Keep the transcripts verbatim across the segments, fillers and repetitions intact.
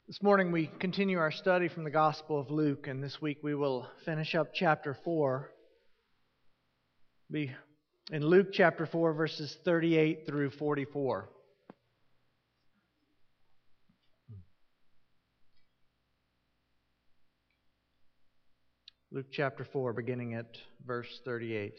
This morning we continue our study from the Gospel of Luke, and this week we will finish up chapter four. Be in Luke chapter four, verses thirty-eight through forty-four. Luke chapter four, beginning at verse thirty-eight.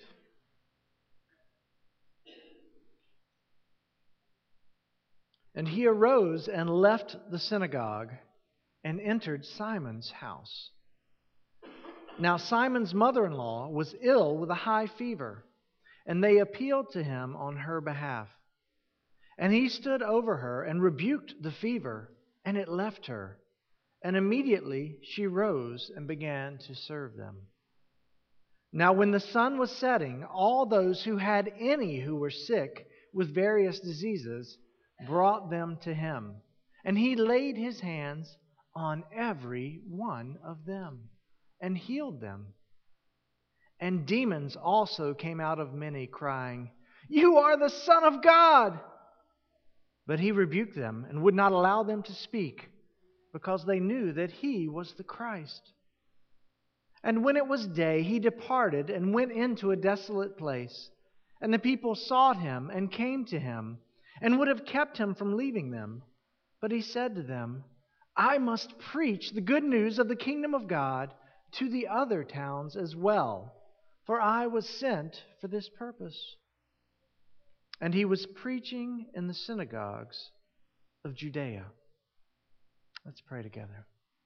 And he arose and left the synagogue and entered Simon's house. Now Simon's mother-in-law was ill with a high fever, and they appealed to him on her behalf. And he stood over her and rebuked the fever, and it left her. And immediately she rose and began to serve them. Now when the sun was setting, all those who had any who were sick with various diseases brought them to him, and he laid his hands on every one of them and healed them. And demons also came out of many, crying, "You are the Son of God!" But he rebuked them and would not allow them to speak, because they knew that he was the Christ. And when it was day, he departed and went into a desolate place. And the people sought him and came to him, and would have kept him from leaving them. But he said to them, "I must preach the good news of the kingdom of God to the other towns as well, for I was sent for this purpose." And he was preaching in the synagogues of Judea. Let's pray together.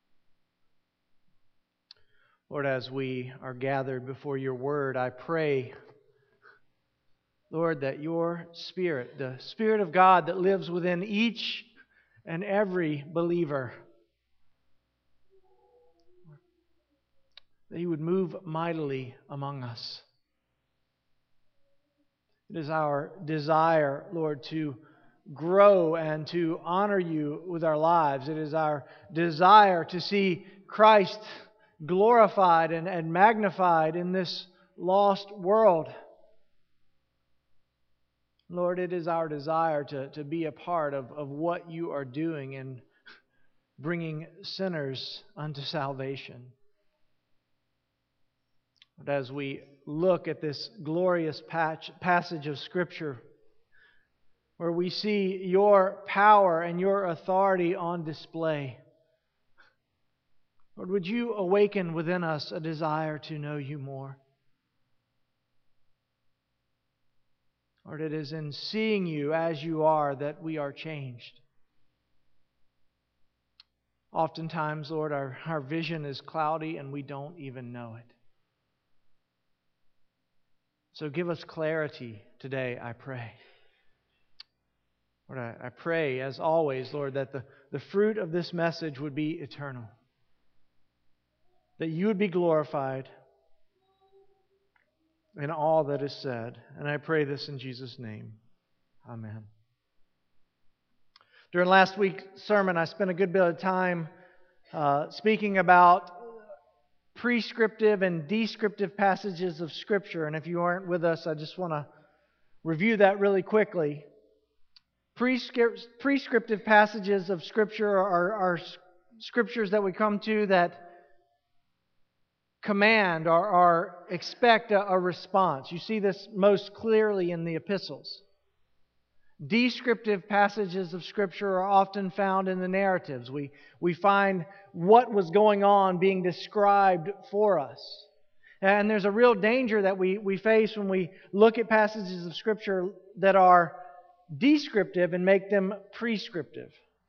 Lord, as we are gathered before your word, I pray, Lord, that your Spirit, the Spirit of God that lives within each and every believer, that He would move mightily among us. It is our desire, Lord, to grow and to honor you with our lives. It is our desire to see Christ glorified and, and magnified in this lost world. Lord, it is our desire to, to be a part of, of what you are doing in bringing sinners unto salvation. But as we look at this glorious patch, passage of Scripture, where we see your power and your authority on display, Lord, would you awaken within us a desire to know you more? Lord, it is in seeing you as you are that we are changed. Oftentimes, Lord, our, our vision is cloudy and we don't even know it. So give us clarity today, I pray. Lord, I, I pray, as always, Lord, that the, the fruit of this message would be eternal. That you would be glorified in all that is said. And I pray this in Jesus' name. Amen. During last week's sermon, I spent a good bit of time uh, speaking about prescriptive and descriptive passages of Scripture. And if you aren't with us, I just want to review that really quickly. Prescript, prescriptive passages of Scripture are, are scriptures that we come to that command or, or expect a, a response. You see this most clearly in the epistles. Descriptive passages of Scripture are often found in the narratives. We, we find what was going on being described for us. And there's a real danger that we, we face when we look at passages of Scripture that are descriptive and make them prescriptive.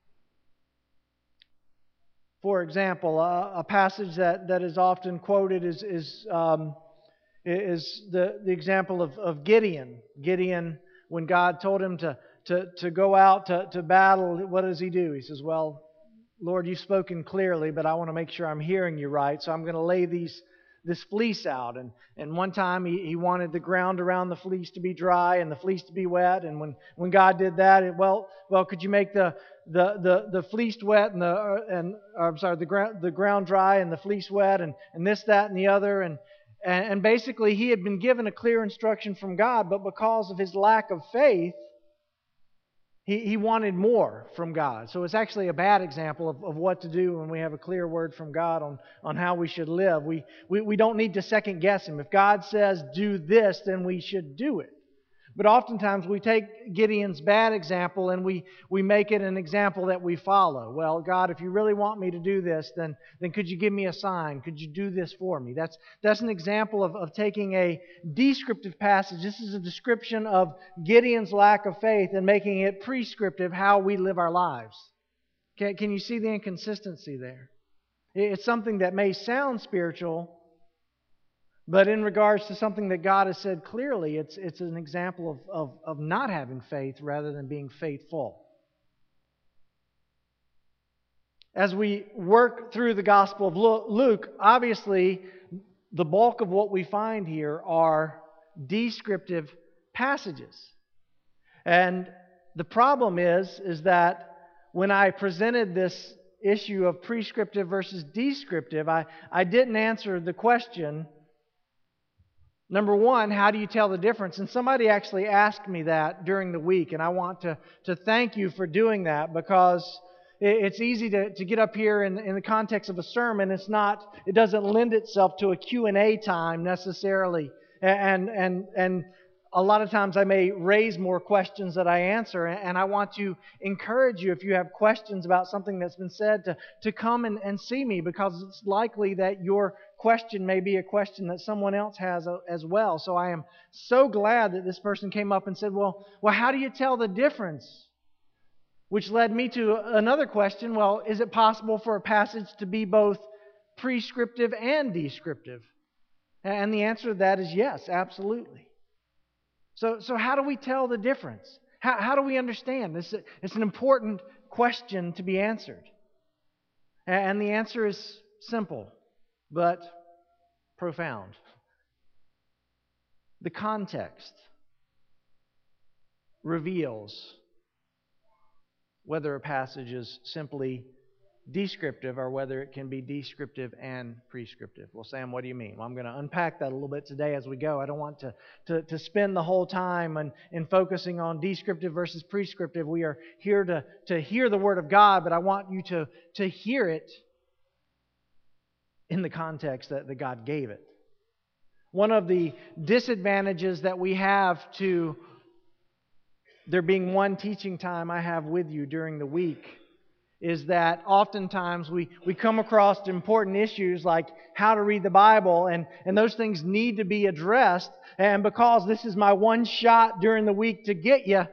For example, a, a passage that, that is often quoted is, is, um, is the, the example of, of Gideon. Gideon, when God told him to, to, to go out to, to battle, what does he do? He says, "Well, Lord, you've spoken clearly, but I want to make sure I'm hearing you right, so I'm going to lay these this fleece out." And, and one time he, he wanted the ground around the fleece to be dry and the fleece to be wet. And when, when God did that, it, well, well, could you make the the the, the fleece wet and the uh, and or, I'm sorry, the ground the ground dry and the fleece wet and, and this, that, and the other. And, and and basically he had been given a clear instruction from God, but because of his lack of faith, He, he wanted more from God. So it's actually a bad example of, of what to do when we have a clear word from God on, on how we should live. We, we, we don't need to second guess Him. If God says do this, then we should do it. But oftentimes we take Gideon's bad example and we, we make it an example that we follow. Well, God, if you really want me to do this, then, then could you give me a sign? Could you do this for me? That's, that's an example of, of taking a descriptive passage. This is a description of Gideon's lack of faith and making it prescriptive how we live our lives. Can, can you see the inconsistency there? It's something that may sound spiritual, but in regards to something that God has said clearly, it's, it's an example of, of, of not having faith rather than being faithful. As we work through the Gospel of Luke, obviously the bulk of what we find here are descriptive passages. And the problem is, is that when I presented this issue of prescriptive versus descriptive, I, I didn't answer the question, number one, how do you tell the difference? And somebody actually asked me that during the week, and I want to, to thank you for doing that, because it's easy to, to get up here in, in the context of a sermon. It's not, it doesn't lend itself to a Q and A time necessarily. And, and, and a lot of times I may raise more questions that I answer, and I want to encourage you, if you have questions about something that's been said, to, to come and, and see me, because it's likely that your question may be a question that someone else has as well. So I am so glad that this person came up and said, well, well, how do you tell the difference? Which led me to another question. Well, is it possible for a passage to be both prescriptive and descriptive? And the answer to that is yes, absolutely. So, so how do we tell the difference? How, how do we understand? This, it's an important question to be answered. And the answer is simple, but profound. The context reveals whether a passage is simply descriptive or whether it can be descriptive and prescriptive. Well, Sam, what do you mean? Well, I'm going to unpack that a little bit today as we go. I don't want to, to, to spend the whole time in, in focusing on descriptive versus prescriptive. We are here to, to hear the Word of God, but I want you to, to hear it in the context that, that God gave it. One of the disadvantages that we have to there being one teaching time I have with you during the week is that oftentimes we, we come across important issues like how to read the Bible, and, and those things need to be addressed. And because this is my one shot during the week to get you,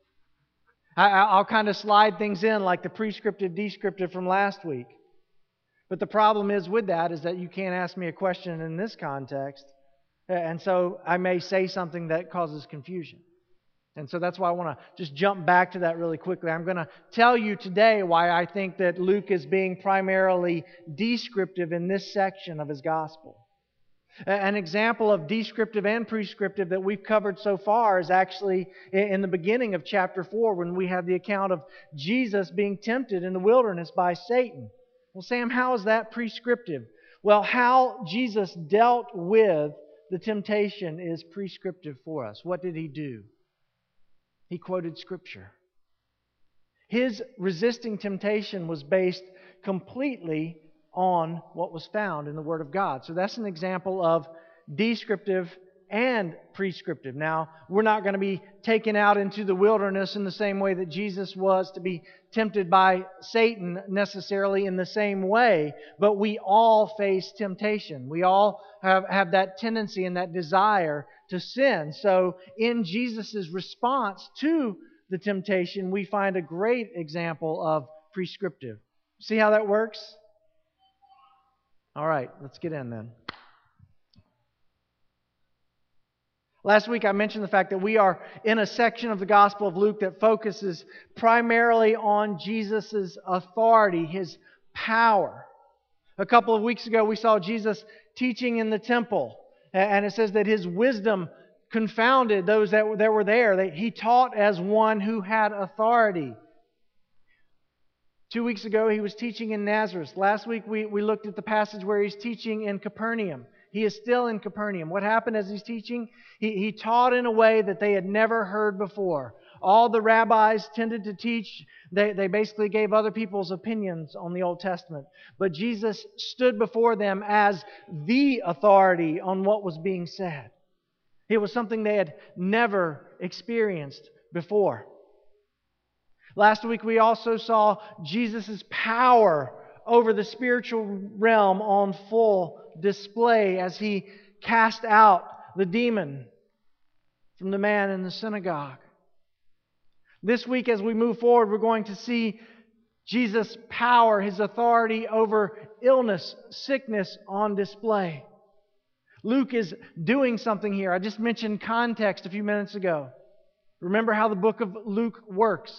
I, I'll kind of slide things in like the prescriptive, descriptive from last week. But the problem is with that is that you can't ask me a question in this context. And so I may say something that causes confusion. And so that's why I want to just jump back to that really quickly. I'm going to tell you today why I think that Luke is being primarily descriptive in this section of his gospel. An example of descriptive and prescriptive that we've covered so far is actually in the beginning of chapter four, when we have the account of Jesus being tempted in the wilderness by Satan. Well, Sam, how is that prescriptive? Well, how Jesus dealt with the temptation is prescriptive for us. What did He do? He quoted Scripture. His resisting temptation was based completely on what was found in the Word of God. So that's an example of descriptive and prescriptive. Now, we're not going to be taken out into the wilderness in the same way that Jesus was to be tempted by Satan necessarily in the same way, but we all face temptation. We all have, have that tendency and that desire to sin. So in Jesus' response to the temptation, we find a great example of prescriptive. See how that works? All right, let's get in then. Last week I mentioned the fact that we are in a section of the Gospel of Luke that focuses primarily on Jesus' authority, His power. A couple of weeks ago we saw Jesus teaching in the temple, and it says that His wisdom confounded those that that were there. That He taught as one who had authority. Two weeks ago He was teaching in Nazareth. Last week we, we looked at the passage where He's teaching in Capernaum. He is still in Capernaum. What happened as He's teaching? He, he taught in a way that they had never heard before. all the rabbis tended to teach. They, they basically gave other people's opinions on the Old Testament. But Jesus stood before them as the authority on what was being said. It was something they had never experienced before. Last week we also saw Jesus' power over the spiritual realm on full display as He cast out the demon from the man in the synagogue. This week as we move forward, we're going to see Jesus' power, His authority over illness, sickness on display. Luke is doing something here. I just mentioned context a few minutes ago. Remember how the book of Luke works.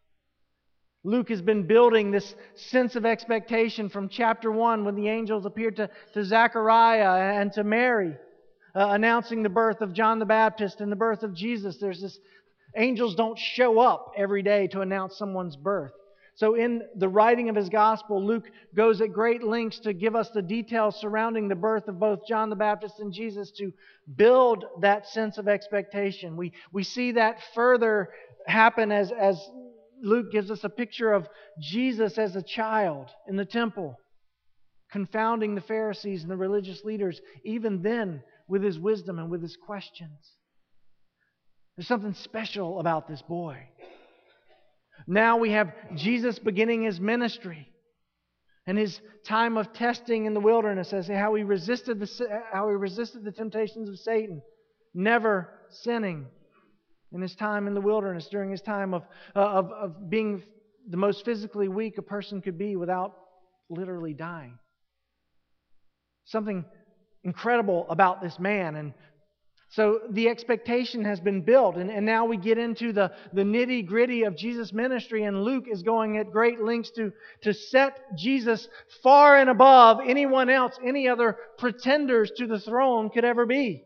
Luke has been building this sense of expectation from chapter one when the angels appeared to, to Zechariah and to Mary, uh, announcing the birth of John the Baptist and the birth of Jesus. There's this, angels don't show up every day to announce someone's birth. So in the writing of his gospel, Luke goes at great lengths to give us the details surrounding the birth of both John the Baptist and Jesus to build that sense of expectation. We, we see that further happen as, as Luke gives us a picture of Jesus as a child in the temple, confounding the Pharisees and the religious leaders, even then with His wisdom and with His questions. There's something special about this boy. Now we have Jesus beginning His ministry and His time of testing in the wilderness, as how He resisted the, how he resisted the temptations of Satan, never sinning. In His time in the wilderness, during His time of, uh, of, of being the most physically weak a person could be without literally dying. Something incredible about this man. And so the expectation has been built. And, and now we get into the, the nitty-gritty of Jesus' ministry. And Luke is going at great lengths to, to set Jesus far and above anyone else, any other pretenders to the throne could ever be.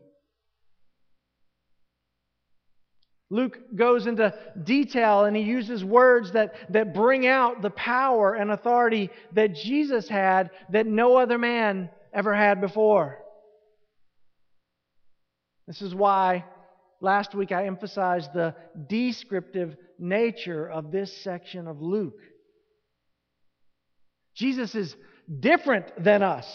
Luke goes into detail and he uses words that, that bring out the power and authority that Jesus had that no other man ever had before. This is why last week I emphasized the descriptive nature of this section of Luke. Jesus is different than us.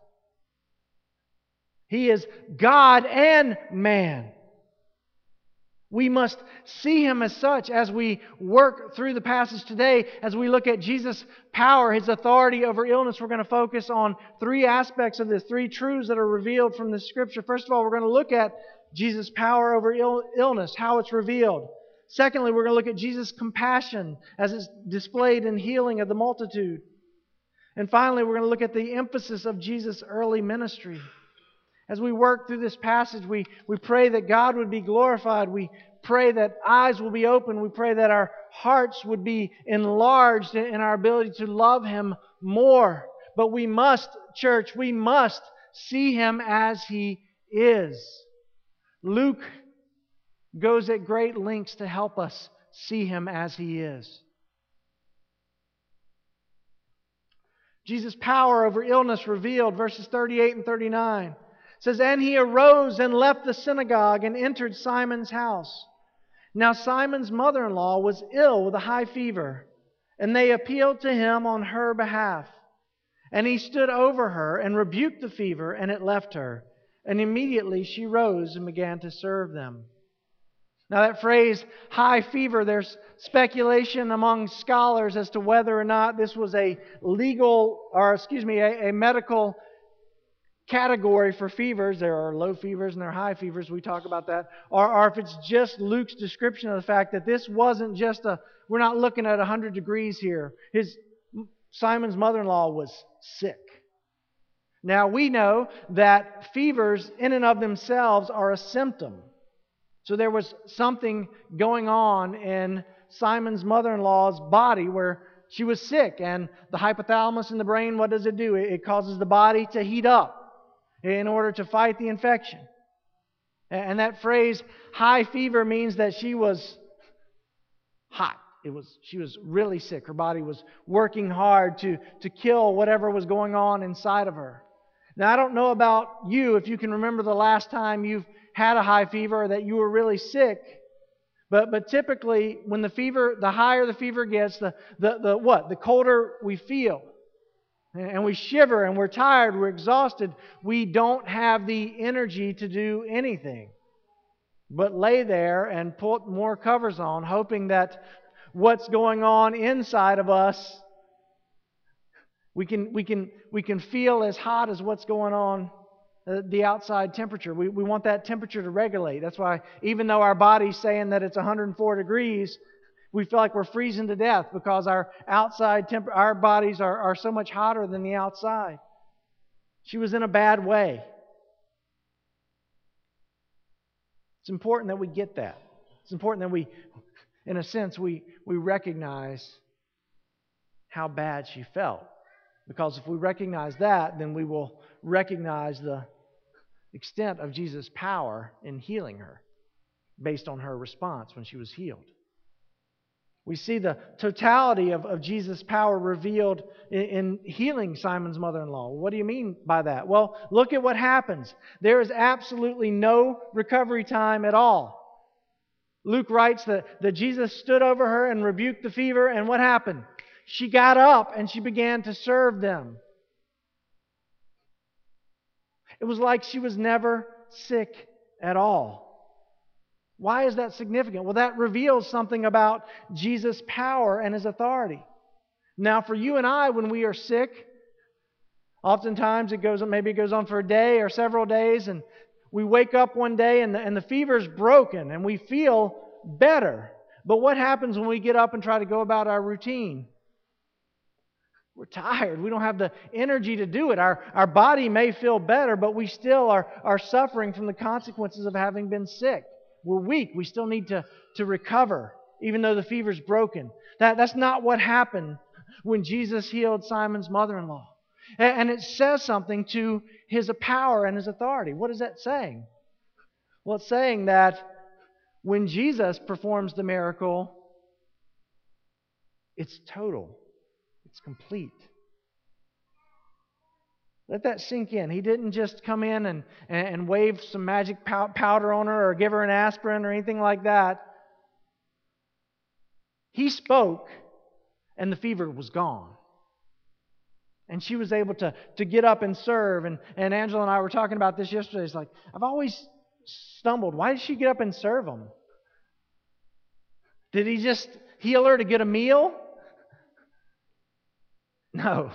He is God and man. We must see Him as such as we work through the passage today. As we look at Jesus' power, His authority over illness, we're going to focus on three aspects of this, three truths that are revealed from the Scripture. First of all, we're going to look at Jesus' power over Ill- illness, how it's revealed. Secondly, we're going to look at Jesus' compassion as it's displayed in healing of the multitude. And finally, we're going to look at the emphasis of Jesus' early ministry. As we work through this passage, we, we pray that God would be glorified. We pray that eyes will be open. We pray that our hearts would be enlarged in our ability to love Him more. But we must, church, we must see Him as He is. Luke goes at great lengths to help us see Him as He is. Jesus' power over illness revealed, verses thirty-eight and thirty-nine. It says, "And He arose and left the synagogue and entered Simon's house. Now Simon's mother-in-law was ill with a high fever, and they appealed to Him on her behalf. And He stood over her and rebuked the fever, and it left her. And immediately she rose and began to serve them." Now that phrase, high fever, there's speculation among scholars as to whether or not this was a legal, or excuse me, a, a medical category for fevers. There are low fevers and there are high fevers. We talk about that. Or, or if it's just Luke's description of the fact that this wasn't just a, we're not looking at one hundred degrees here. His Simon's mother-in-law was sick. Now we know that fevers in and of themselves are a symptom. So there was something going on in Simon's mother-in-law's body where she was sick. And the hypothalamus in the brain, what does it do? It causes the body to heat up in order to fight the infection. And that phrase, high fever, means that she was hot. It was, she was really sick. Her body was working hard to, to kill whatever was going on inside of her. Now, I don't know about you, if you can remember the last time you've had a high fever or that you were really sick. But but typically, when the fever, the higher the fever gets, the, the, the what? The colder we feel. And we shiver and we're tired, we're exhausted. We don't have the energy to do anything but lay there and put more covers on, hoping that what's going on inside of us, we can, we can, we can feel as hot as what's going on uh, the outside temperature. We, we want that temperature to regulate. That's why even though our body's saying that it's one hundred four degrees, we feel like we're freezing to death because our outside temp- our bodies are, are so much hotter than the outside. She was in a bad way. It's important that we get that. It's important that we, in a sense, we, we recognize how bad she felt. Because if we recognize that, then we will recognize the extent of Jesus' power in healing her based on her response when she was healed. We see the totality of, of Jesus' power revealed in, in healing Simon's mother-in-law. What do you mean by that? Well, look at what happens. There is absolutely no recovery time at all. Luke writes that, that Jesus stood over her and rebuked the fever, and what happened? She got up and she began to serve them. It was like she was never sick at all. Why is that significant? Well, that reveals something about Jesus' power and His authority. Now, for you and I, when we are sick, oftentimes it goes on, maybe it goes on for a day or several days, and we wake up one day and the, and the fever's broken and we feel better. But what happens when we get up and try to go about our routine? We're tired. We don't have the energy to do it. Our, our body may feel better, but we still are, are suffering from the consequences of having been sick. We're weak. We still need to, to recover, even though the fever's broken. That, that's not what happened when Jesus healed Simon's mother-in-law. And, and it says something to His power and His authority. What is that saying? Well, it's saying that when Jesus performs the miracle, it's total. It's complete. Let that sink in. He didn't just come in and, and wave some magic powder on her or give her an aspirin or anything like that. He spoke and the fever was gone. And she was able to, to get up and serve. And, and Angela and I were talking about this yesterday. It's like, I've always stumbled. Why did she get up and serve them? Did He just heal her to get a meal? No.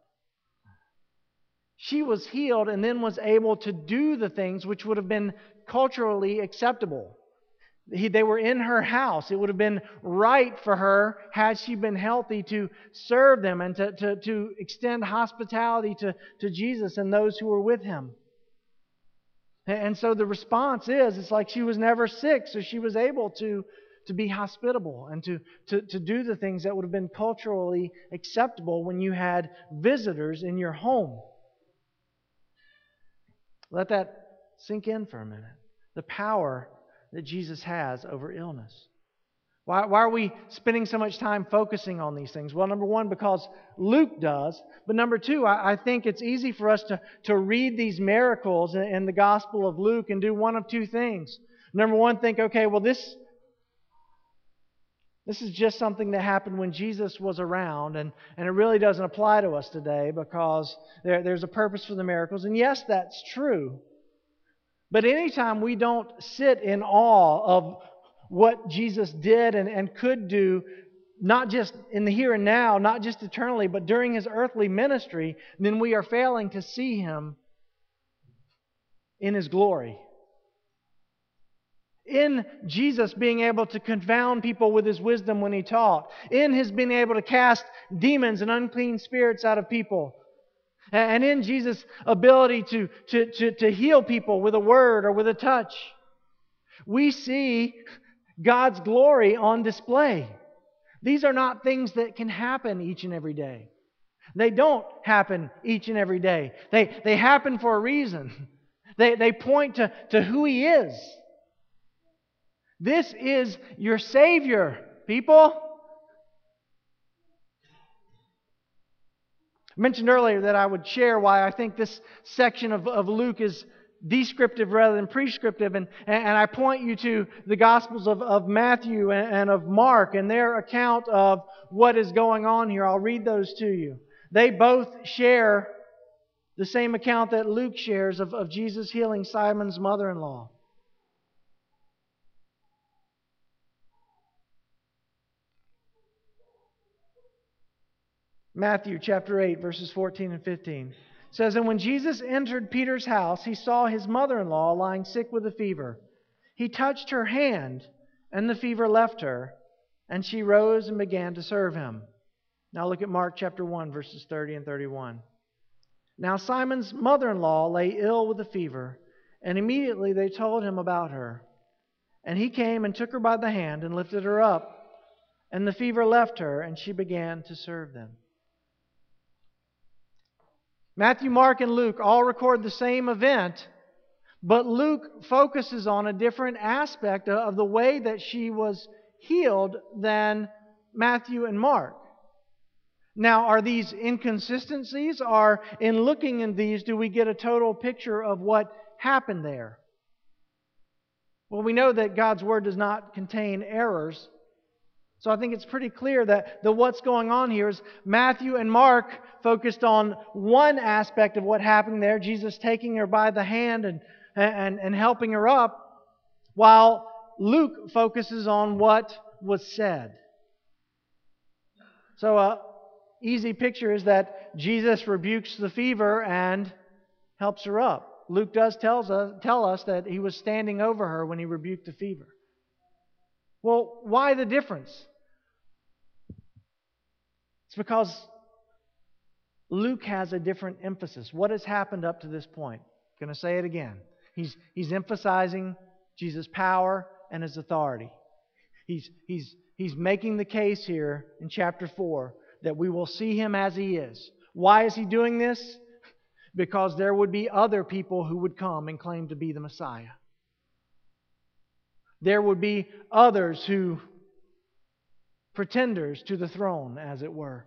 She was healed and then was able to do the things which would have been culturally acceptable. He, they were in her house. It would have been right for her, had she been healthy, to serve them and to, to, to extend hospitality to, to Jesus and those who were with Him. And so the response is, it's like she was never sick, so she was able to, to be hospitable and to, to, to do the things that would have been culturally acceptable when you had visitors in your home. Let that sink in for a minute. The power that Jesus has over illness. Why, why are we spending so much time focusing on these things? Well, number one, because Luke does. But number two, I, I think it's easy for us to, to read these miracles in, in the Gospel of Luke and do one of two things. Number one, think, okay, well, this, this is just something that happened when Jesus was around, and, and it really doesn't apply to us today because there, there's a purpose for the miracles. And yes, that's true. But anytime we don't sit in awe of what Jesus did and, and could do, not just in the here and now, not just eternally, but during His earthly ministry, then we are failing to see Him in His glory. In Jesus being able to confound people with His wisdom when He taught. In His being able to cast demons and unclean spirits out of people. And in Jesus' ability to, to, to, to heal people with a word or with a touch. We see God's glory on display. These are not things that can happen each and every day. They don't happen each and every day. They, they happen for a reason. They, they point to, to who He is. This is your Savior, people. I mentioned earlier that I would share why I think this section of, of Luke is descriptive rather than prescriptive. And, and I point you to the Gospels of, of Matthew and, and of Mark and their account of what is going on here. I'll read those to you. They both share the same account that Luke shares of, of Jesus healing Simon's mother-in-law. Matthew chapter eight, verses fourteen and fifteen. It says, "And when Jesus entered Peter's house, he saw his mother-in-law lying sick with a fever. He touched her hand, and the fever left her, and she rose and began to serve him." Now look at Mark chapter one, verses thirty and thirty-one. "Now Simon's mother-in-law lay ill with a fever, and immediately they told him about her. And he came and took her by the hand and lifted her up, and the fever left her, and she began to serve them." Matthew, Mark, and Luke all record the same event, but Luke focuses on a different aspect of the way that she was healed than Matthew and Mark. Now, are these inconsistencies? Or in looking in these, do we get a total picture of what happened there? Well, we know that God's Word does not contain errors. So I think it's pretty clear that, that what's going on here is Matthew and Mark focused on one aspect of what happened there, Jesus taking her by the hand and, and, and helping her up, while Luke focuses on what was said. So a easy picture is that Jesus rebukes the fever and helps her up. Luke does tells us, tell us that he was standing over her when he rebuked the fever. Well, why the difference? It's because Luke has a different emphasis. What has happened up to this point? I'm going to say it again. He's, he's emphasizing Jesus' power and His authority. He's, he's, he's making the case here in chapter four that we will see Him as He is. Why is He doing this? Because there would be other people who would come and claim to be the Messiah. There would be others who, pretenders to the throne, as it were.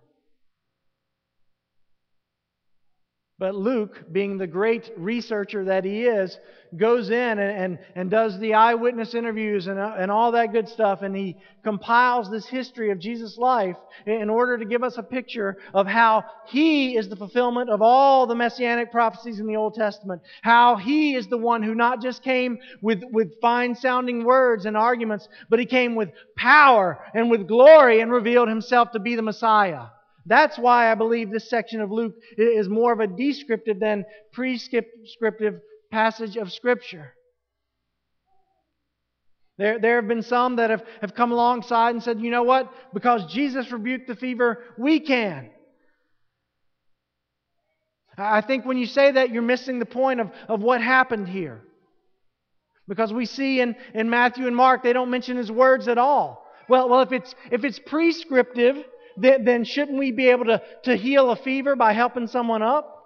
But Luke, being the great researcher that he is, goes in and, and, and does the eyewitness interviews and, uh, and all that good stuff, and he compiles this history of Jesus' life in order to give us a picture of how He is the fulfillment of all the messianic prophecies in the Old Testament. How He is the one who not just came with, with fine-sounding words and arguments, but He came with power and with glory and revealed Himself to be the Messiah. That's why I believe this section of Luke is more of a descriptive than prescriptive passage of Scripture. There, there have been some that have, have come alongside and said, you know what? Because Jesus rebuked the fever, we can. I think when you say that, you're missing the point of, of what happened here. Because we see in, in Matthew and Mark, they don't mention His words at all. Well, well, if it's if it's prescriptive, then, then shouldn't we be able to, to heal a fever by helping someone up?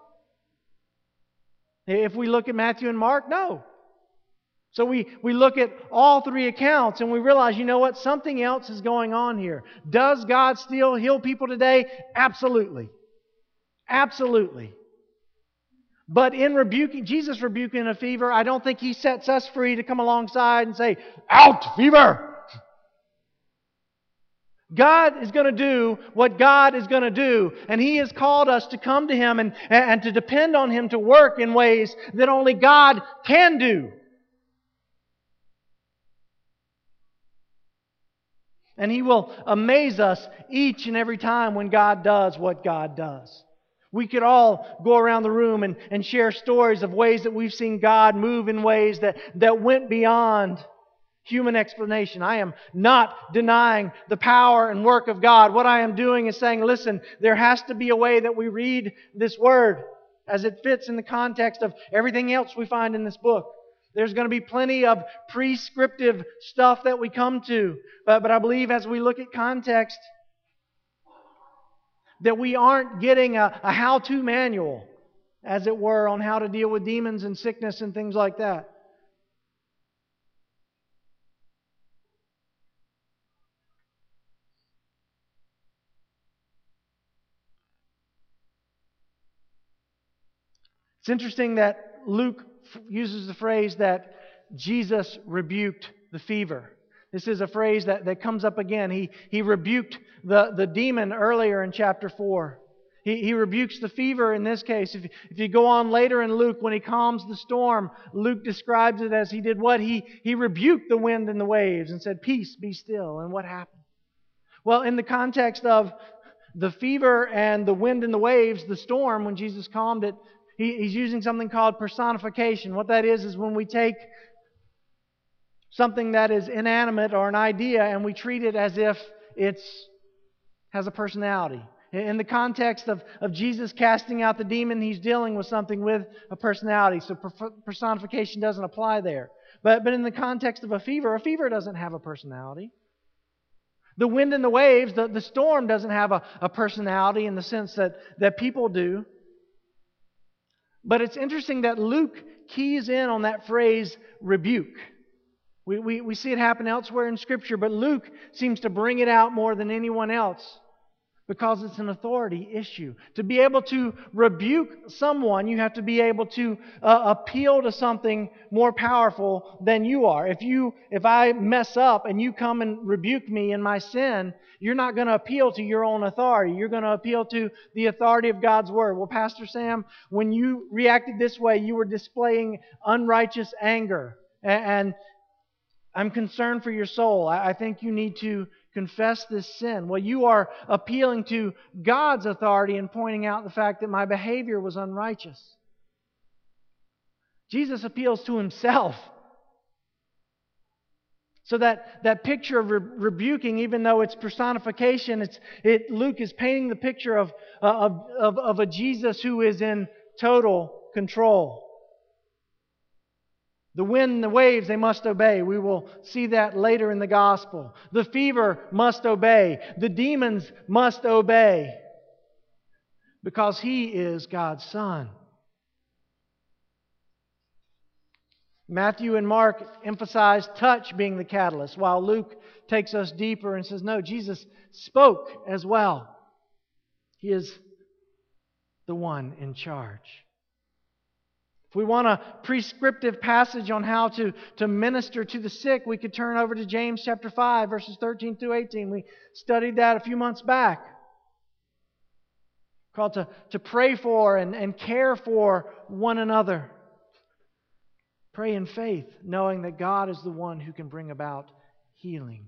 If we look at Matthew and Mark, no. So we, we look at all three accounts and we realize, you know what? Something else is going on here. Does God still heal people today? Absolutely. Absolutely. But in rebuking, Jesus rebuking a fever, I don't think He sets us free to come alongside and say, out, fever! God is going to do what God is going to do. And He has called us to come to Him and, and to depend on Him to work in ways that only God can do. And He will amaze us each and every time when God does what God does. We could all go around the room and, and share stories of ways that we've seen God move in ways that, that went beyond human explanation. I am not denying the power and work of God. What I am doing is saying, listen, there has to be a way that we read this Word as it fits in the context of everything else we find in this book. There's going to be plenty of prescriptive stuff that we come to. But, but I believe as we look at context, that we aren't getting a, a how-to manual, as it were, on how to deal with demons and sickness and things like that. It's interesting that Luke uses the phrase that Jesus rebuked the fever. This is a phrase that, that comes up again. He, he rebuked the, the demon earlier in chapter four. He, he rebukes the fever in this case. If, if you go on later in Luke, when he calms the storm, Luke describes it as he did what? He, he rebuked the wind and the waves and said, "Peace, be still." And what happened? Well, in the context of the fever and the wind and the waves, the storm, when Jesus calmed it, he, he's using something called personification. What that is, is when we take something that is inanimate or an idea and we treat it as if it has a personality. In the context of, of Jesus casting out the demon, he's dealing with something with a personality. So personification doesn't apply there. But, but in the context of a fever, a fever doesn't have a personality. The wind and the waves, the, the storm doesn't have a, a personality in the sense that, that people do. But it's interesting that Luke keys in on that phrase, rebuke. We, we, we see it happen elsewhere in Scripture, but Luke seems to bring it out more than anyone else because it's an authority issue. To be able to rebuke someone, you have to be able to uh, appeal to something more powerful than you are. If you, if I mess up and you come and rebuke me in my sin, you're not going to appeal to your own authority. You're going to appeal to the authority of God's Word. Well, Pastor Sam, when you reacted this way, you were displaying unrighteous anger. And I'm concerned for your soul. I think you need to confess this sin. Well, you are appealing to God's authority and pointing out the fact that my behavior was unrighteous. Jesus appeals to himself. So that, that picture of re- rebuking, even though it's personification, it's, it, Luke is painting the picture of, uh, of, of, of a Jesus who is in total control. The wind and the waves, they must obey. We will see that later in the gospel. The fever must obey. The demons must obey. Because He is God's Son. Matthew and Mark emphasize touch being the catalyst, while Luke takes us deeper and says, no, Jesus spoke as well. He is the one in charge. If we want a prescriptive passage on how to, to minister to the sick, we could turn over to James chapter five, verses thirteen through eighteen. We studied that a few months back. Called to, to pray for and, and care for one another. Pray in faith, knowing that God is the one who can bring about healing.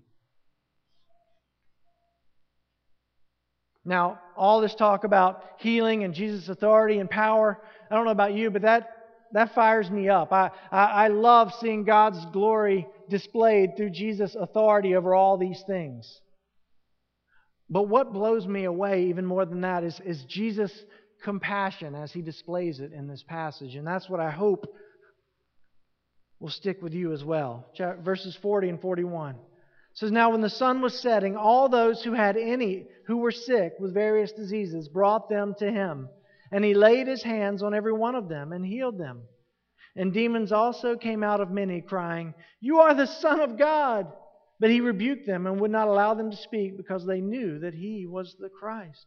Now, all this talk about healing and Jesus' authority and power, I don't know about you, but that That fires me up. I, I, I love seeing God's glory displayed through Jesus' authority over all these things. But what blows me away even more than that is, is Jesus' compassion as He displays it in this passage. And that's what I hope will stick with you as well. Verses forty and forty-one. It says, "Now when the sun was setting, all those who had any who were sick with various diseases brought them to Him. And He laid His hands on every one of them and healed them. And demons also came out of many, crying, 'You are the Son of God!' But He rebuked them and would not allow them to speak because they knew that He was the Christ."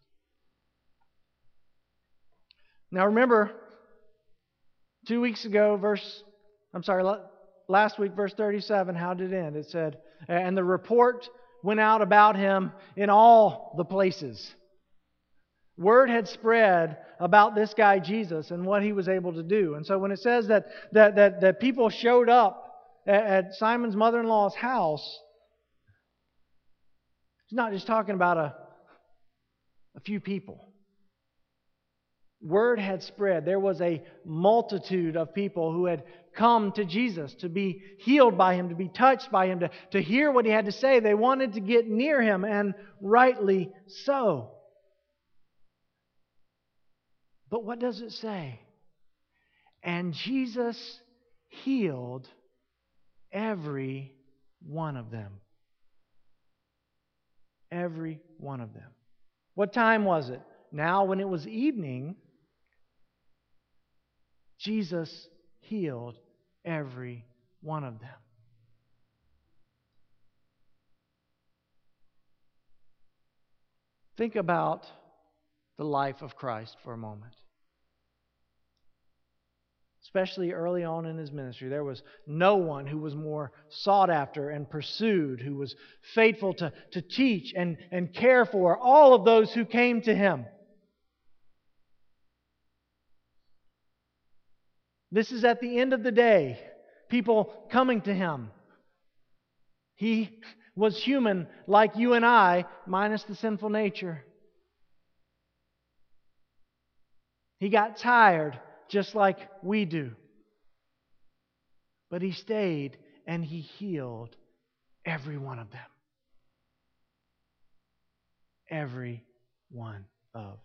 Now remember, two weeks ago, verse, I'm sorry, last week, verse thirty-seven, how did it end? It said, "And the report went out about Him in all the places." Word had spread about this guy Jesus and what He was able to do. And so when it says that that that, that people showed up at, at Simon's mother-in-law's house, it's not just talking about a, a few people. Word had spread. There was a multitude of people who had come to Jesus to be healed by Him, to be touched by Him, to, to hear what He had to say. They wanted to get near Him, and rightly so. But what does it say? And Jesus healed every one of them. Every one of them. What time was it? Now, when it was evening, Jesus healed every one of them. Think about the life of Christ for a moment. especially early on in his ministry, there was no one who was more sought after and pursued, who was faithful to, to teach and, and care for all of those who came to him. This is at the end of the day, people coming to him. He was human like you and I, minus the sinful nature. He got tired just like we do. But he stayed and he healed every one of them. Every one of them.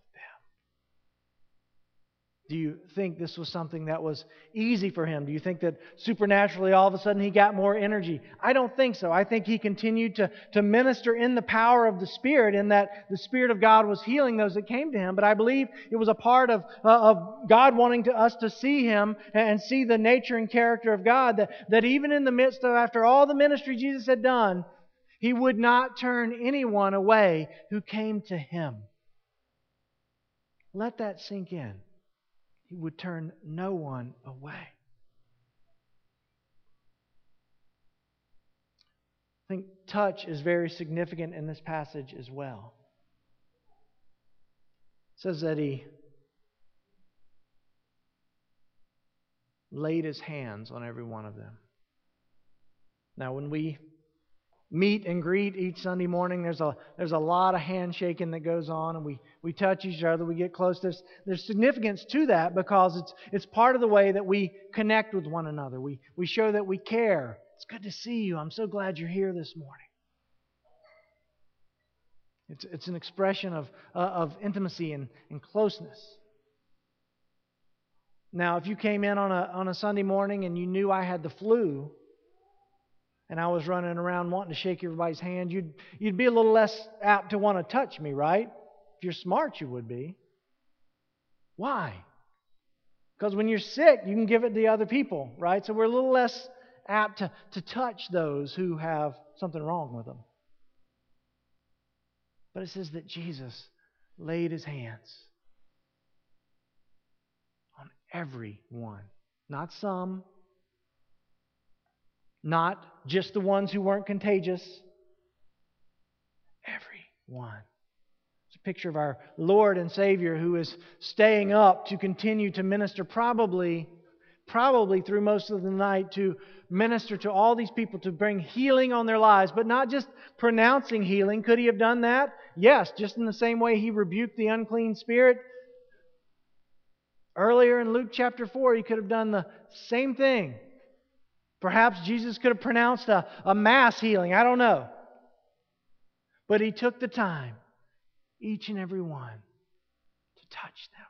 Do you think this was something that was easy for him? Do you think that supernaturally all of a sudden he got more energy? I don't think so. I think he continued to, to minister in the power of the Spirit, in that the Spirit of God was healing those that came to him. But I believe it was a part of, uh, of God wanting to, us to see him and see the nature and character of God, that, that even in the midst of, after all the ministry Jesus had done, he would not turn anyone away who came to him. Let that sink in. He would turn no one away. I think touch is very significant in this passage as well. It says that he laid his hands on every one of them. Now, when we meet and greet each Sunday morning, there's a there's a lot of handshaking that goes on, and we, we touch each other, we get close. There's, there's significance to that because it's it's part of the way that we connect with one another. We we show that we care. It's good to see you. I'm so glad you're here this morning. It's it's an expression of uh, of intimacy and, and closeness. Now, if you came in on a on a Sunday morning and you knew I had the flu, and I was running around wanting to shake everybody's hand, you'd you'd be a little less apt to want to touch me, right? If you're smart, you would be. Why? Because when you're sick, you can give it to other people, right? So we're a little less apt to, to touch those who have something wrong with them. But it says that Jesus laid his hands on everyone, not some. Not just the ones who weren't contagious. Everyone. It's a picture of our Lord and Savior who is staying up to continue to minister, probably, probably through most of the night, to minister to all these people, to bring healing on their lives, but not just pronouncing healing. Could he have done that? Yes, just in the same way he rebuked the unclean spirit. Earlier in Luke chapter four, he could have done the same thing. Perhaps Jesus could have pronounced a, a mass healing. I don't know. But he took the time, each and every one, to touch them.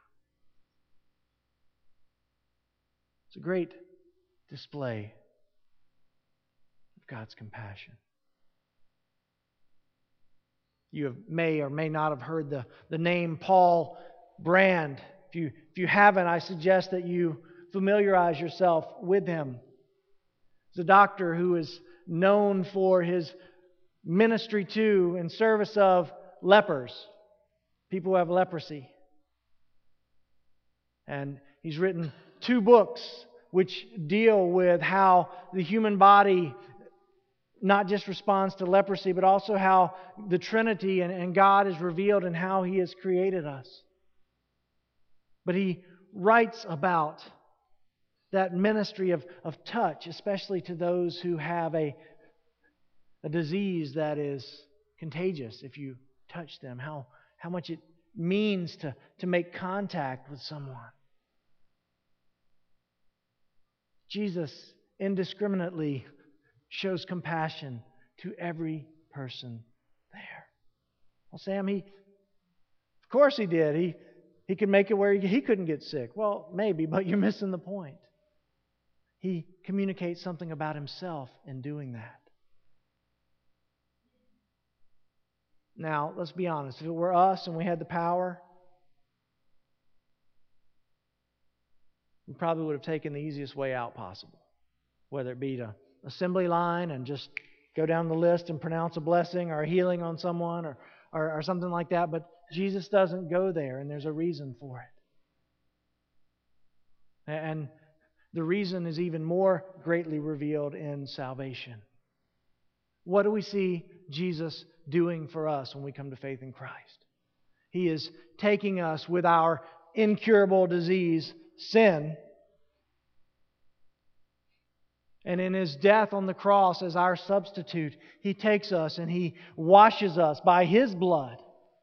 It's a great display of God's compassion. You have, may or may not have heard the, the name Paul Brand. If you, if you haven't, I suggest that you familiarize yourself with him. He's a doctor who is known for his ministry to and service of lepers, people who have leprosy. And he's written two books which deal with how the human body not just responds to leprosy, but also how the Trinity and, and God is revealed and how He has created us. But he writes about that ministry of, of touch, especially to those who have a, a disease that is contagious if you touch them, how, how much it means to, to make contact with someone. Jesus indiscriminately shows compassion to every person there. Well, Sam, he, of course he did. He, he could make it where he, he couldn't get sick. Well, maybe, but you're missing the point. He communicates something about himself in doing that. Now, let's be honest. If it were us and we had the power, we probably would have taken the easiest way out possible. Whether it be to assembly line and just go down the list and pronounce a blessing or a healing on someone or, or, or something like that. But Jesus doesn't go there, and there's a reason for it. And the reason is even more greatly revealed in salvation. What do we see Jesus doing for us when we come to faith in Christ? He is taking us with our incurable disease, sin, and in His death on the cross as our substitute, He takes us and He washes us by His blood,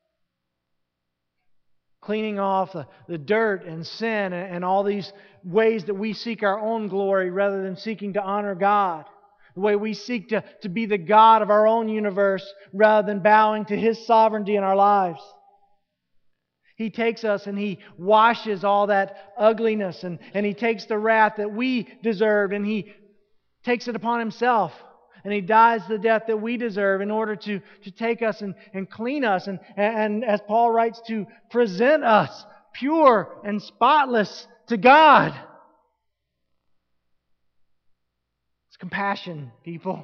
cleaning off the, the dirt and sin and, and all these ways that we seek our own glory rather than seeking to honor God. The way we seek to, to be the God of our own universe rather than bowing to His sovereignty in our lives. He takes us and He washes all that ugliness, and, and He takes the wrath that we deserved and He takes it upon Himself, and He dies the death that we deserve in order to, to take us and, and clean us, and, and as Paul writes, to present us pure and spotless to God. It's compassion, people.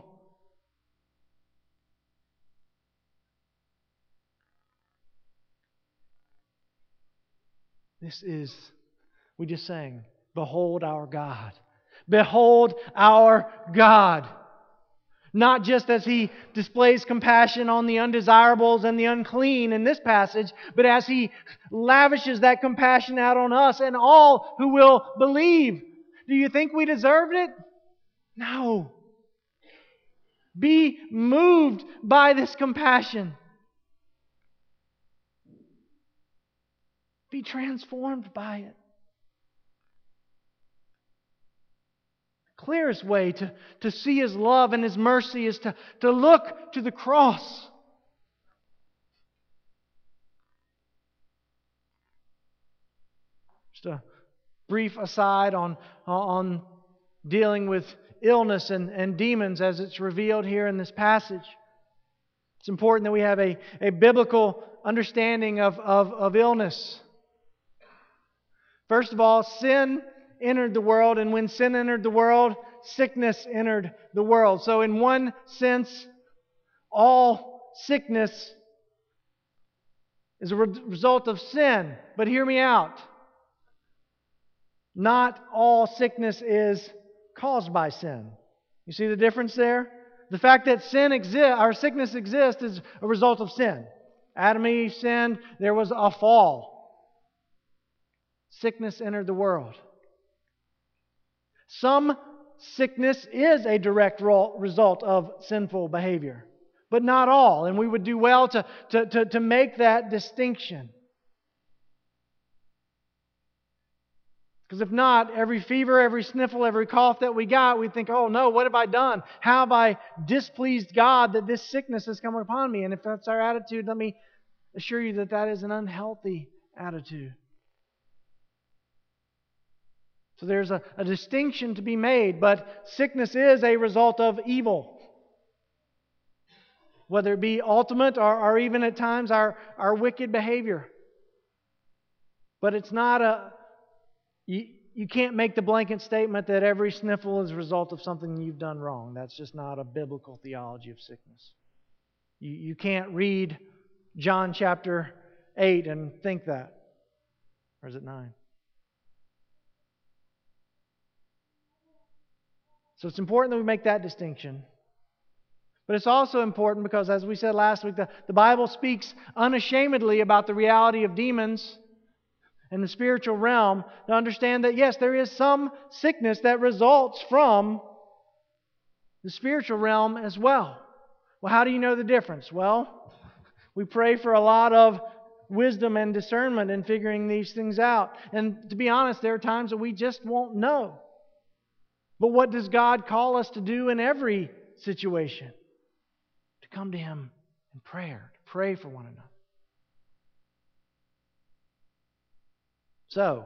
This is, we just sang, behold our God. Behold our God. Not just as He displays compassion on the undesirables and the unclean in this passage, but as He lavishes that compassion out on us and all who will believe. Do you think we deserved it? No. Be moved by this compassion. Be transformed by it. Clearest way to, to see His love and His mercy is to, to look to the cross. Just a brief aside on, on dealing with illness and, and demons as it's revealed here in this passage. It's important that we have a, a biblical understanding of, of, of illness. First of all, sin entered the world, and when sin entered the world, sickness entered the world. So in one sense, all sickness is a re- result of sin. But hear me out. Not all sickness is caused by sin. You see the difference there? The fact that sin exists, our sickness exists, is a result of sin. Adam and Eve sinned, there was a fall. Sickness entered the world. Some sickness is a direct result of sinful behavior, but not all. And we would do well to, to, to, to make that distinction. Because if not, every fever, every sniffle, every cough that we got, we think, oh no, what have I done? How have I displeased God that this sickness has come upon me? And if that's our attitude, let me assure you that that is an unhealthy attitude. So there's a, a distinction to be made, but sickness is a result of evil. Whether it be ultimate or, or even at times our, our wicked behavior. But it's not a... You, you can't make the blanket statement that every sniffle is a result of something you've done wrong. That's just not a biblical theology of sickness. You, you can't read John chapter eight and think that. Or is it nine? So it's important that we make that distinction. But it's also important because, as we said last week, the, the Bible speaks unashamedly about the reality of demons and the spiritual realm, to understand that, yes, there is some sickness that results from the spiritual realm as well. Well, how do you know the difference? Well, we pray for a lot of wisdom and discernment in figuring these things out. And to be honest, there are times that we just won't know. But what does God call us to do in every situation? To come to Him in prayer, to pray for one another. So,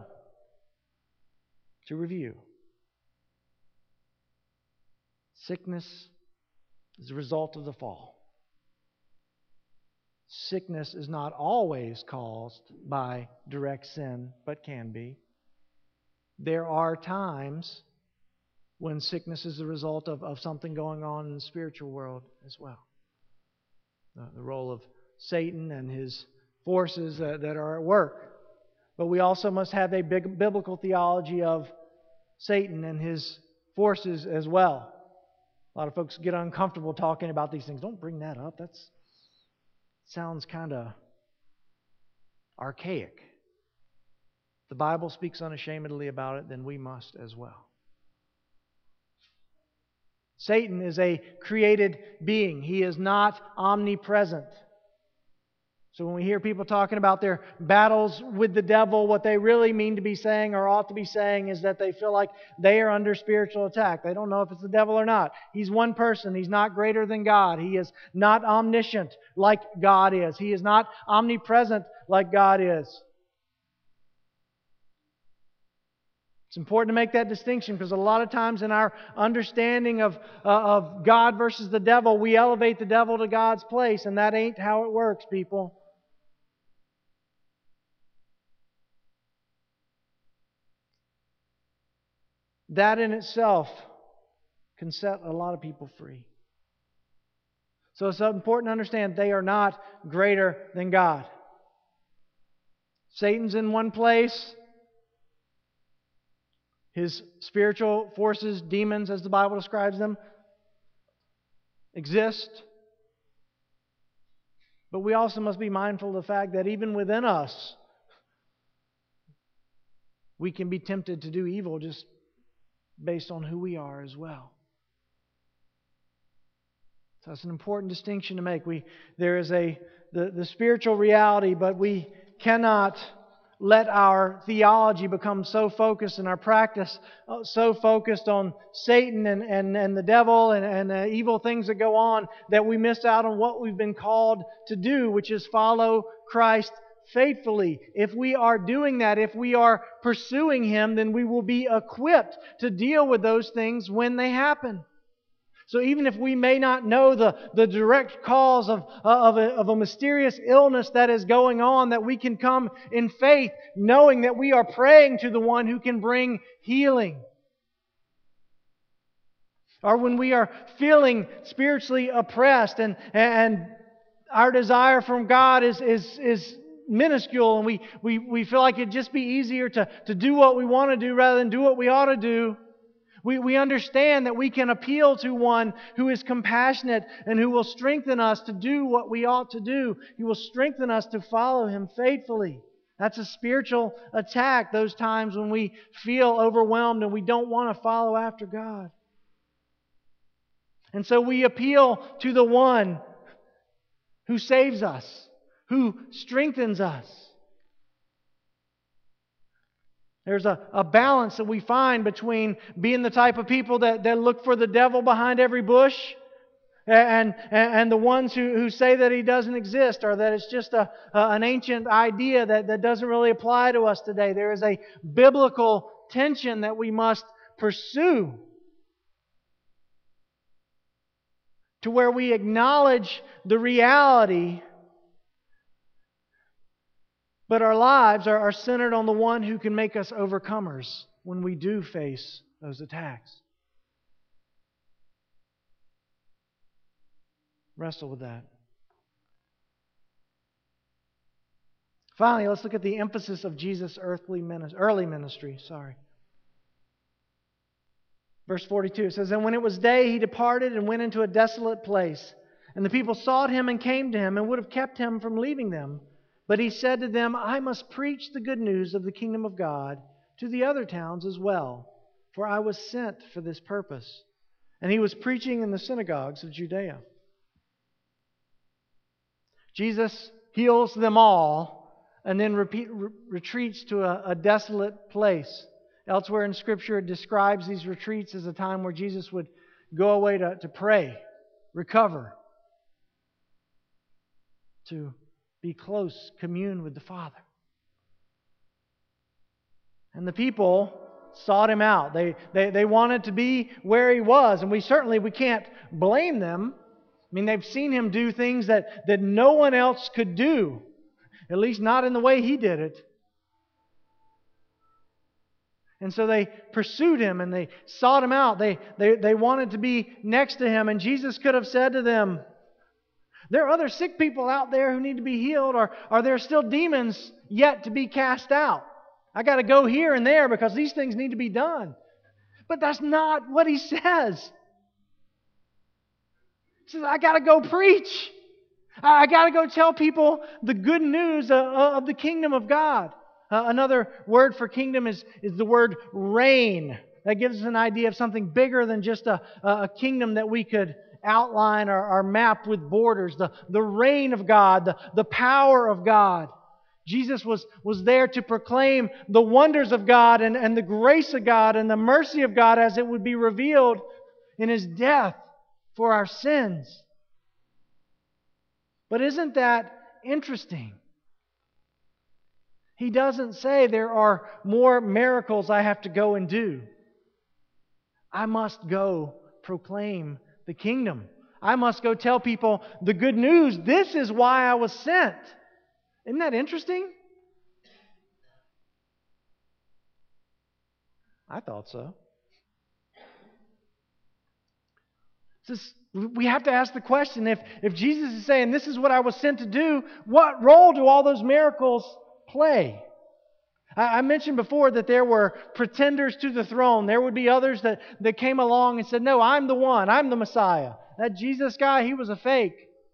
to review, sickness is a result of the fall. Sickness is not always caused by direct sin, but can be. There are times when sickness is the result of, of something going on in the spiritual world as well. The, the role of Satan and his forces that, that are at work. But we also must have a big biblical theology of Satan and his forces as well. A lot of folks get uncomfortable talking about these things. Don't bring that up. That sounds kind of archaic. The Bible speaks unashamedly about it, then we must as well. Satan is a created being. He is not omnipresent. So when we hear people talking about their battles with the devil, what they really mean to be saying or ought to be saying is that they feel like they are under spiritual attack. They don't know if it's the devil or not. He's one person. He's not greater than God. He is not omniscient like God is. He is not omnipresent like God is. It's important to make that distinction because a lot of times in our understanding of, uh, of God versus the devil, we elevate the devil to God's place, and that ain't how it works, people. That in itself can set a lot of people free. So it's important to understand they are not greater than God. Satan's in one place. His spiritual forces, demons, as the Bible describes them, exist. But we also must be mindful of the fact that even within us, we can be tempted to do evil just based on who we are as well. So that's an important distinction to make. We there is a the, the spiritual reality, but we cannot let our theology become so focused and our practice uh, so focused on Satan and, and, and the devil and, and uh, evil things that go on that we miss out on what we've been called to do, which is follow Christ faithfully. If we are doing that, if we are pursuing Him, then we will be equipped to deal with those things when they happen. So even if we may not know the, the direct cause of, of, a, of a mysterious illness that is going on, that we can come in faith knowing that we are praying to the one who can bring healing. Or when we are feeling spiritually oppressed and, and our desire from God is, is, is minuscule and we, we, we feel like it'd just be easier to, to do what we want to do rather than do what we ought to do. We, we understand that we can appeal to one who is compassionate and who will strengthen us to do what we ought to do. He will strengthen us to follow Him faithfully. That's a spiritual attack, those times when we feel overwhelmed and we don't want to follow after God. And so we appeal to the one who saves us, who strengthens us. There's a, a balance that we find between being the type of people that, that look for the devil behind every bush and, and, and the ones who, who say that he doesn't exist or that it's just a, a, an ancient idea that, that doesn't really apply to us today. There is a biblical tension that we must pursue to where we acknowledge the reality, but our lives are, are centered on the one who can make us overcomers when we do face those attacks. Wrestle with that. Finally, let's look at the emphasis of Jesus' earthly ministry, early ministry. Sorry. Verse forty-two, it says, "And when it was day, He departed and went into a desolate place. And the people sought Him and came to Him and would have kept Him from leaving them. But He said to them, I must preach the good news of the kingdom of God to the other towns as well, for I was sent for this purpose." And He was preaching in the synagogues of Judea. Jesus heals them all and then repeat, re- retreats to a, a desolate place. Elsewhere in Scripture, it describes these retreats as a time where Jesus would go away to, to pray, recover, to be close, commune with the Father. And the people sought Him out. They, they, they wanted to be where He was. And we certainly we can't blame them. I mean, they've seen Him do things that, that no one else could do. At least not in the way He did it. And so they pursued Him and they sought Him out. They, they, they wanted to be next to Him. And Jesus could have said to them, there are other sick people out there who need to be healed, or are there still demons yet to be cast out? I got to go here and there because these things need to be done. But that's not what he says. He says, I got to go preach. I got to go tell people the good news of the kingdom of God. Uh, another word for kingdom is, is the word reign. That gives us an idea of something bigger than just a, a kingdom that we could outline or, or map with borders. The, the reign of God, the, the power of God. Jesus was, was there to proclaim the wonders of God and, and the grace of God and the mercy of God as it would be revealed in His death for our sins. But isn't that interesting? He doesn't say there are more miracles I have to go and do. I must go proclaim the kingdom. I must go tell people the good news. This is why I was sent. Isn't that interesting? I thought so. This, we have to ask the question, if, if Jesus is saying, this is what I was sent to do, what role do all those miracles play? I, I mentioned before that there were pretenders to the throne. There would be others that, that came along and said, no, I'm the one. I'm the Messiah. That Jesus guy, he was a fake.